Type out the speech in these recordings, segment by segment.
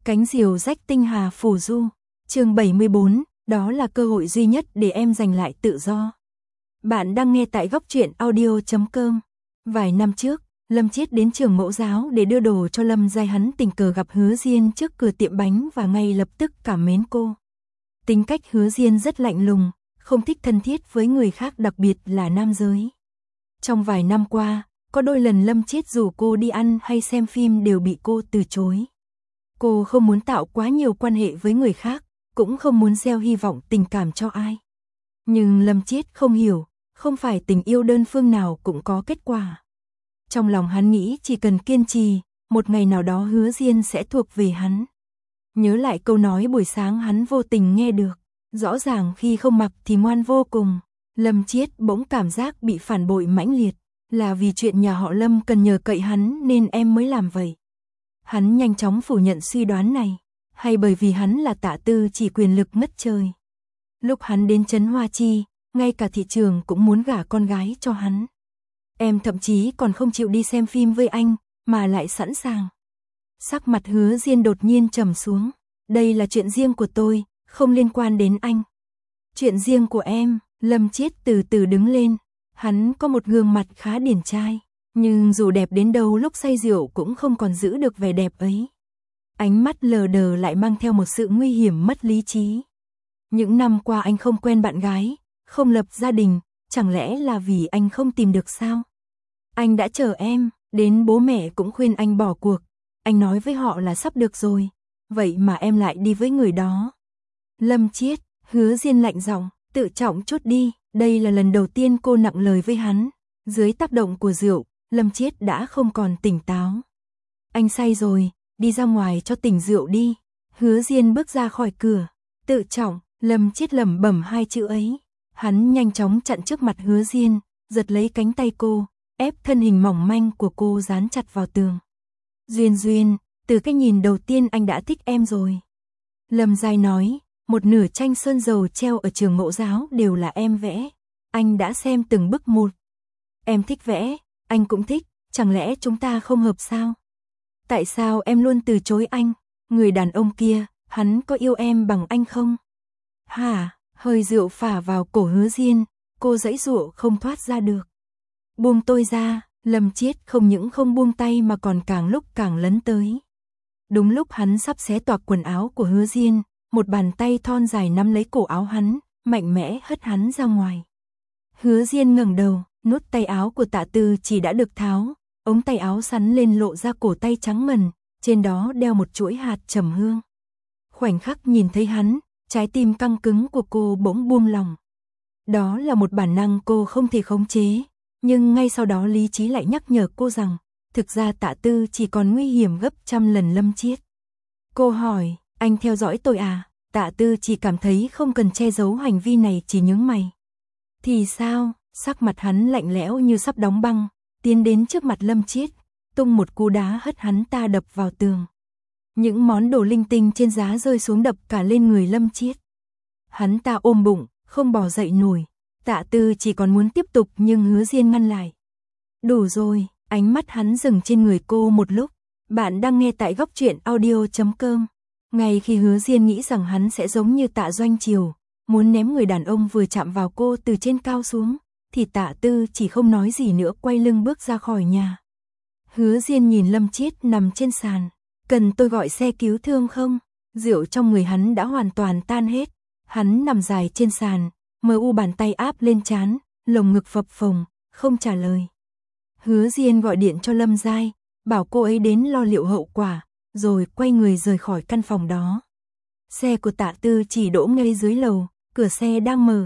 Cánh diều rách tinh hà phù du. Chương 74, đó là cơ hội duy nhất để em giành lại tự do. Bạn đang nghe tại góc truyện audio.com. Vài năm trước, Lâm Chiết đến trường mẫu giáo để đưa đồ cho Lâm Giai. Hắn tình cờ gặp Hứa Diên trước cửa tiệm bánh và ngay lập tức cảm mến cô. Tính cách Hứa Diên rất lạnh lùng, không thích thân thiết với người khác, đặc biệt là nam giới. Trong vài năm qua, có đôi lần Lâm Chiết rủ cô đi ăn hay xem phim đều bị cô từ chối. Cô không muốn tạo quá nhiều quan hệ với người khác, cũng không muốn gieo hy vọng tình cảm cho ai. Nhưng Lâm Chiết không hiểu, không phải tình yêu đơn phương nào cũng có kết quả. Trong lòng hắn nghĩ chỉ cần kiên trì, một ngày nào đó Hứa Diên sẽ thuộc về hắn. Nhớ lại câu nói buổi sáng hắn vô tình nghe được, rõ ràng khi không mặc thì ngoan vô cùng. Lâm Chiết bỗng cảm giác bị phản bội mãnh liệt, là vì chuyện nhà họ Lâm cần nhờ cậy hắn nên em mới làm vậy. Hắn nhanh chóng phủ nhận suy đoán này, hay bởi vì hắn là Tạ Tư chỉ quyền lực ngất trời. Lúc hắn đến trấn Hoa Chi, ngay cả thị trường cũng muốn gả con gái cho hắn. Em thậm chí còn không chịu đi xem phim với anh, mà lại sẵn sàng. Sắc mặt Hứa Diên đột nhiên trầm xuống. Đây là chuyện riêng của tôi, không liên quan đến anh. Chuyện riêng của em. Lâm Chiết từ từ đứng lên. Hắn có một gương mặt khá điển trai, nhưng dù đẹp đến đâu lúc say rượu cũng không còn giữ được vẻ đẹp ấy. Ánh mắt lờ đờ lại mang theo một sự nguy hiểm mất lý trí. Những năm qua anh không quen bạn gái, không lập gia đình, chẳng lẽ là vì anh không tìm được sao? Anh đã chờ em, đến bố mẹ cũng khuyên anh bỏ cuộc. Anh nói với họ là sắp được rồi, vậy mà em lại đi với người đó. Lâm Chiết, Hứa Diên lạnh giọng, tự trọng chút đi, đây là lần đầu tiên cô nặng lời với hắn. Dưới tác động của rượu, Lâm Chiết đã không còn tỉnh táo. Anh say rồi, đi ra ngoài cho tỉnh rượu đi. Hứa Diên bước ra khỏi cửa. Tự trọng, Lâm Chiết lẩm bẩm hai chữ ấy. Hắn nhanh chóng chặn trước mặt Hứa Diên, giật lấy cánh tay cô, ép thân hình mỏng manh của cô dán chặt vào tường. Duyên, từ cái nhìn đầu tiên anh đã thích em rồi. Lâm Giai nói, một nửa tranh sơn dầu treo ở trường mẫu giáo đều là em vẽ. Anh đã xem từng bức một. Em thích vẽ, anh cũng thích, chẳng lẽ chúng ta không hợp sao? Tại sao em luôn từ chối anh? Người đàn ông kia, hắn có yêu em bằng anh không? Hả? Hơi rượu phả vào cổ Hứa Diên, cô giãy giụa không thoát ra được. Buông tôi ra. Lâm Chiết không những không buông tay mà còn càng lúc càng lấn tới. Đúng lúc hắn sắp xé toạc quần áo của Hứa Diên, một bàn tay thon dài nắm lấy cổ áo hắn, mạnh mẽ hất hắn ra ngoài. Hứa Diên ngẩng đầu, nút tay áo của Tạ Tư chỉ đã được tháo, ống tay áo sắn lên lộ ra cổ tay trắng ngần, trên đó đeo một chuỗi hạt trầm hương. Khoảnh khắc nhìn thấy hắn, trái tim căng cứng của cô bỗng buông lỏng. Đó là một bản năng cô không thể khống chế, nhưng ngay sau đó lý trí lại nhắc nhở cô rằng, thực ra Tạ Tư chỉ còn nguy hiểm gấp trăm lần Lâm Chiết. Cô hỏi, anh theo dõi tôi à? Tạ Tư chỉ cảm thấy không cần che giấu hành vi này, chỉ nhướng mày. Thì sao? Sắc mặt hắn lạnh lẽo như sắp đóng băng, tiến đến trước mặt Lâm Chiết, tung một cú đá hất hắn ta đập vào tường. Những món đồ linh tinh trên giá rơi xuống đập cả lên người Lâm Chiết. Hắn ta ôm bụng, không bò dậy nổi. Tạ Tư chỉ còn muốn tiếp tục nhưng Hứa Diên ngăn lại. Đủ rồi, ánh mắt hắn dừng trên người cô một lúc. Bạn đang nghe tại góc truyện audio.com. Ngay khi Hứa Diên nghĩ rằng hắn sẽ giống như Tạ Doanh Triều, muốn ném người đàn ông vừa chạm vào cô từ trên cao xuống, thì Tạ Tư chỉ không nói gì nữa, quay lưng bước ra khỏi nhà. Hứa Diên nhìn Lâm Chiết nằm trên sàn. Cần tôi gọi xe cứu thương không? Rượu trong người hắn đã hoàn toàn tan hết. Hắn nằm dài trên sàn, mờ u bàn tay áp lên trán, lồng ngực phập phồng, không trả lời. Hứa Diên gọi điện cho Lâm Giai, bảo cô ấy đến lo liệu hậu quả, rồi quay người rời khỏi căn phòng đó. Xe của Tạ Tư chỉ đỗ ngay dưới lầu, cửa xe đang mở.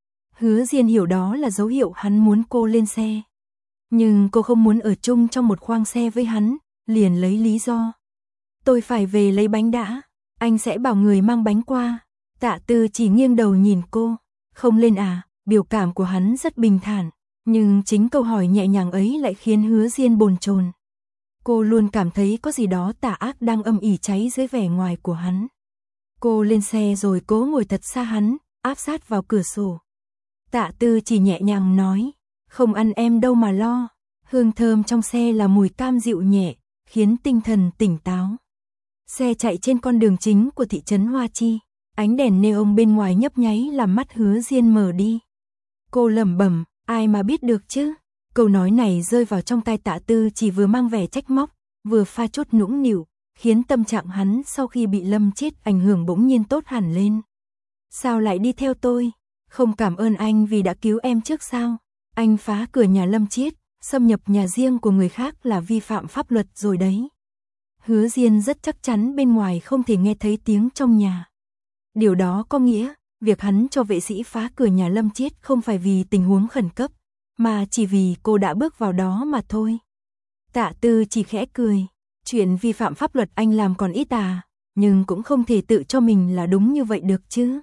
Hứa Diên hiểu đó là dấu hiệu hắn muốn cô lên xe. Nhưng cô không muốn ở chung trong một khoang xe với hắn, liền lấy lý do. Tôi phải về lấy bánh đã, anh sẽ bảo người mang bánh qua. Tạ Tư chỉ nghiêng đầu nhìn cô. Không lên à? Biểu cảm của hắn rất bình thản, nhưng chính câu hỏi nhẹ nhàng ấy lại khiến Hứa Diên bồn chồn. Cô luôn cảm thấy có gì đó tà ác đang âm ỉ cháy dưới vẻ ngoài của hắn. Cô lên xe rồi cố ngồi thật xa hắn, áp sát vào cửa sổ. Tạ Tư chỉ nhẹ nhàng nói, không ăn em đâu mà lo. Hương thơm trong xe là mùi cam dịu nhẹ, khiến tinh thần tỉnh táo. Xe chạy trên con đường chính của thị trấn Hoa Chi. Ánh đèn neon bên ngoài nhấp nháy làm mắt Hứa Diên mờ đi. Cô lẩm bẩm, ai mà biết được chứ? Câu nói này rơi vào trong tai Tạ Tư chỉ vừa mang vẻ trách móc, vừa pha chút nũng nịu, khiến tâm trạng hắn sau khi bị Lâm Chiết ảnh hưởng bỗng nhiên tốt hẳn lên. Sao lại đi theo tôi? Không cảm ơn anh vì đã cứu em trước sao? Anh phá cửa nhà Lâm Chiết, xâm nhập nhà riêng của người khác là vi phạm pháp luật rồi đấy. Hứa Diên rất chắc chắn bên ngoài không thể nghe thấy tiếng trong nhà. Điều đó có nghĩa, việc hắn cho vệ sĩ phá cửa nhà Lâm Chiết không phải vì tình huống khẩn cấp, mà chỉ vì cô đã bước vào đó mà thôi. Tạ Tư chỉ khẽ cười, chuyện vi phạm pháp luật anh làm còn ít à, nhưng cũng không thể tự cho mình là đúng như vậy được chứ.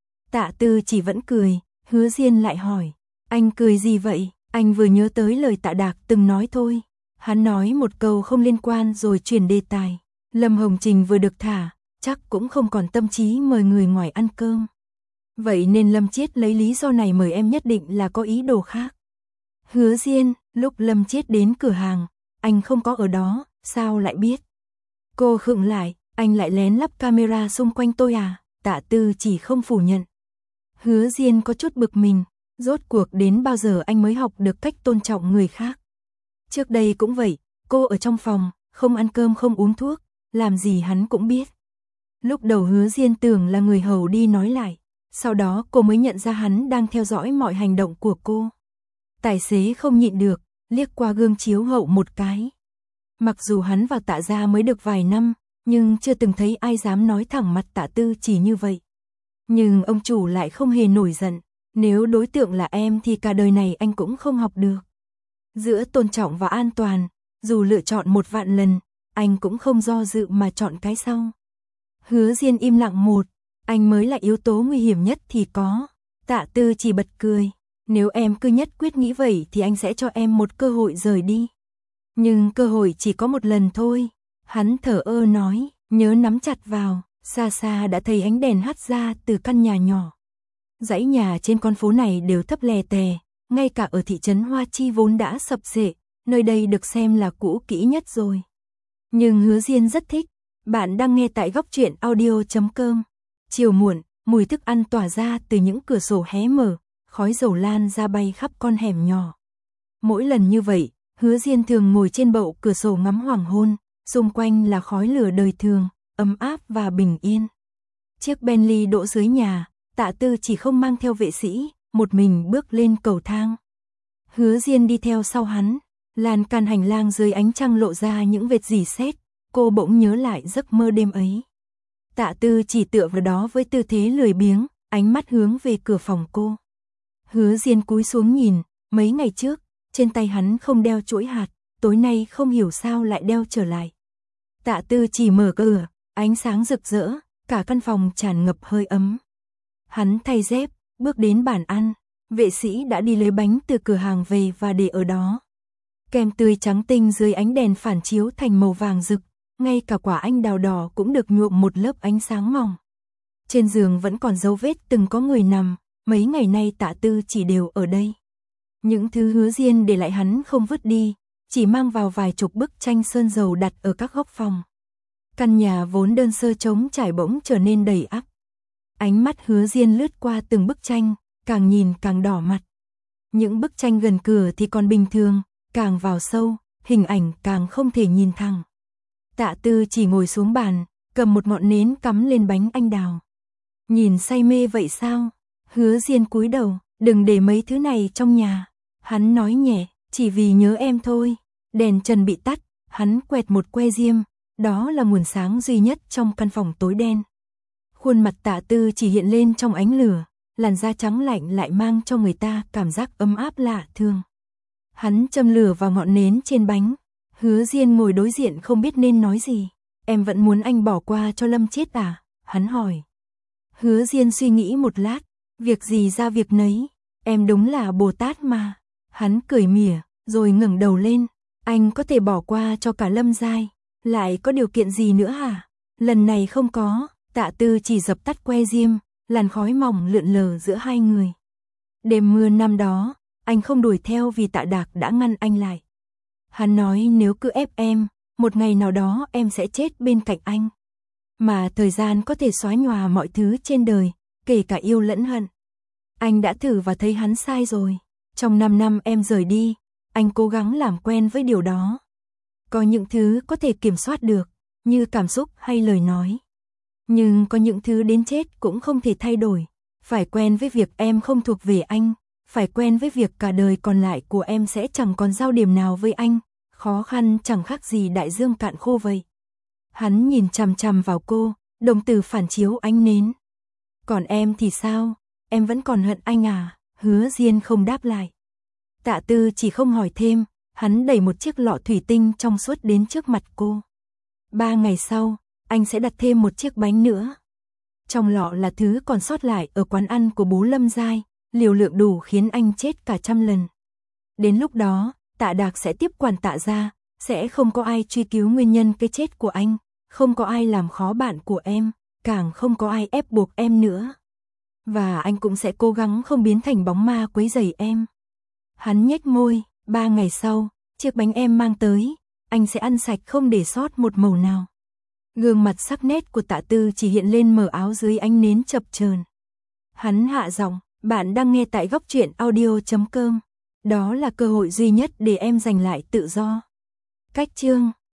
Tạ Tư chỉ vẫn cười, Hứa Diên lại hỏi, anh cười gì vậy? Anh vừa nhớ tới lời Tạ Đạc từng nói thôi. Hắn nói một câu không liên quan rồi chuyển đề tài. Lâm Hồng Trình vừa được thả, chắc cũng không còn tâm trí mời người ngoài ăn cơm. Vậy nên Lâm Chiết lấy lý do này mời em nhất định là có ý đồ khác. Hứa Diên, lúc Lâm Chiết đến cửa hàng, anh không có ở đó, sao lại biết? Cô khựng lại, anh lại lén lắp camera xung quanh tôi à? Tạ Tư chỉ không phủ nhận. Hứa Diên có chút bực mình, rốt cuộc đến bao giờ anh mới học được cách tôn trọng người khác. Trước đây cũng vậy, cô ở trong phòng, không ăn cơm không uống thuốc, làm gì hắn cũng biết. Lúc đầu Hứa Diên tưởng là người hầu đi nói lại, sau đó cô mới nhận ra hắn đang theo dõi mọi hành động của cô. Tài xế không nhịn được, liếc qua gương chiếu hậu một cái. Mặc dù hắn vào Tạ gia mới được vài năm, nhưng chưa từng thấy ai dám nói thẳng mặt Tạ Tư chỉ như vậy. Nhưng ông chủ lại không hề nổi giận, nếu đối tượng là em thì cả đời này anh cũng không học được. Giữa tôn trọng và an toàn, dù lựa chọn 1.000.000 lần, anh cũng không do dự mà chọn cái sau. Hứa Diên im lặng một, anh mới là yếu tố nguy hiểm nhất thì có. Tạ Tư chỉ bật cười, nếu em cứ nhất quyết nghĩ vậy thì anh sẽ cho em một cơ hội rời đi. Nhưng cơ hội chỉ có một lần thôi. Hắn thở ơ nói, nhớ nắm chặt vào, xa xa đã thấy ánh đèn hắt ra từ căn nhà nhỏ. Dãy nhà trên con phố này đều thấp lè tè, ngay cả ở thị trấn Hoa Chi vốn đã sập xệ, nơi đây được xem là cũ kỹ nhất rồi. Nhưng Hứa Diên rất thích. Bạn đang nghe tại góc truyện audio.com. Chiều muộn, mùi thức ăn tỏa ra từ những cửa sổ hé mở, khói dầu lan ra bay khắp con hẻm nhỏ. Mỗi lần như vậy, Hứa Diên thường ngồi trên bậu cửa sổ ngắm hoàng hôn, xung quanh là khói lửa đời thường, ấm áp và bình yên. Chiếc Bentley đỗ dưới nhà, Tạ Tư chỉ không mang theo vệ sĩ, một mình bước lên cầu thang. Hứa Diên đi theo sau hắn, lan can hành lang dưới ánh trăng lộ ra những vệt rỉ sét, cô bỗng nhớ lại giấc mơ đêm ấy. Tạ Tư chỉ tựa vào đó với tư thế lười biếng, ánh mắt hướng về cửa phòng cô. Hứa Diên cúi xuống nhìn, mấy ngày trước, trên tay hắn không đeo chuỗi hạt, tối nay không hiểu sao lại đeo trở lại. Tạ Tư chỉ mở cửa, ánh sáng rực rỡ, cả căn phòng tràn ngập hơi ấm. Hắn thay dép, bước đến bàn ăn, vệ sĩ đã đi lấy bánh từ cửa hàng về và để ở đó. Kem tươi trắng tinh dưới ánh đèn phản chiếu thành màu vàng rực, ngay cả quả anh đào đỏ cũng được nhuộm một lớp ánh sáng mỏng. Trên giường vẫn còn dấu vết từng có người nằm, mấy ngày nay Tạ Tư chỉ đều ở đây. Những thứ Hứa Diên để lại hắn không vứt đi, chỉ mang vào vài chục bức tranh sơn dầu đặt ở các góc phòng. Căn nhà vốn đơn sơ trống trải bỗng trở nên đầy ắp. Ánh mắt Hứa Diên lướt qua từng bức tranh, càng nhìn càng đỏ mặt. Những bức tranh gần cửa thì còn bình thường, càng vào sâu, hình ảnh càng không thể nhìn thẳng. Tạ Tư chỉ ngồi xuống bàn, cầm một ngọn nến cắm lên bánh anh đào. Nhìn say mê vậy sao? Hứa Diên cúi đầu, đừng để mấy thứ này trong nhà. Hắn nói nhẹ, chỉ vì nhớ em thôi. Đèn trần bị tắt, hắn quẹt một que diêm, đó là nguồn sáng duy nhất trong căn phòng tối đen. Khuôn mặt Tạ Tư chỉ hiện lên trong ánh lửa, làn da trắng lạnh lại mang cho người ta cảm giác ấm áp lạ thường. Hắn châm lửa vào ngọn nến trên bánh. Hứa Diên ngồi đối diện không biết nên nói gì. Em vẫn muốn anh bỏ qua cho Lâm Chiết à? Hắn hỏi. Hứa Diên suy nghĩ một lát, việc gì ra việc nấy, em đúng là Bồ Tát mà. Hắn cười mỉa, rồi ngẩng đầu lên. Anh có thể bỏ qua cho cả Lâm Giai, lại có điều kiện gì nữa hả? Lần này không có. Tạ Tư chỉ dập tắt que diêm, làn khói mỏng lượn lờ giữa hai người. Đêm mưa năm đó, anh không đuổi theo vì Tạ Đạc đã ngăn anh lại. Hắn nói nếu cứ ép em, một ngày nào đó em sẽ chết bên cạnh anh. Mà thời gian có thể xóa nhòa mọi thứ trên đời, kể cả yêu lẫn hận. Anh đã thử và thấy hắn sai rồi. Trong 5 năm em rời đi, anh cố gắng làm quen với điều đó. Có những thứ có thể kiểm soát được, như cảm xúc hay lời nói. Nhưng có những thứ đến chết cũng không thể thay đổi. Phải quen với việc em không thuộc về anh. Phải quen với việc cả đời còn lại của em sẽ chẳng còn giao điểm nào với anh. Khó khăn chẳng khác gì đại dương cạn khô vậy. Hắn nhìn chằm chằm vào cô, đồng tử phản chiếu ánh nến. Còn em thì sao? Em vẫn còn hận anh à? Hứa Diên không đáp lại. Tạ Tư chỉ không hỏi thêm, hắn đẩy một chiếc lọ thủy tinh trong suốt đến trước mặt cô. 3 ngày sau, anh sẽ đặt thêm một chiếc bánh nữa. Trong lọ là thứ còn sót lại ở quán ăn của bố Lâm Giai, liều lượng đủ khiến anh chết cả 100 lần. Đến lúc đó, Tạ Đạc sẽ tiếp quản Tạ gia, sẽ không có ai truy cứu nguyên nhân cái chết của anh, không có ai làm khó bạn của em, càng không có ai ép buộc em nữa. Và anh cũng sẽ cố gắng không biến thành bóng ma quấy rầy em. Hắn nhếch môi, 3 ngày sau, chiếc bánh em mang tới, anh sẽ ăn sạch không để sót một mẩu nào. Gương mặt sắc nét của Tạ Tư chỉ hiện lên mờ áo dưới ánh nến chập chờn. Hắn hạ giọng, bạn đang nghe tại Góc Truyện Audio.com. Đó là cơ hội duy nhất để em giành lại tự do. Cách chương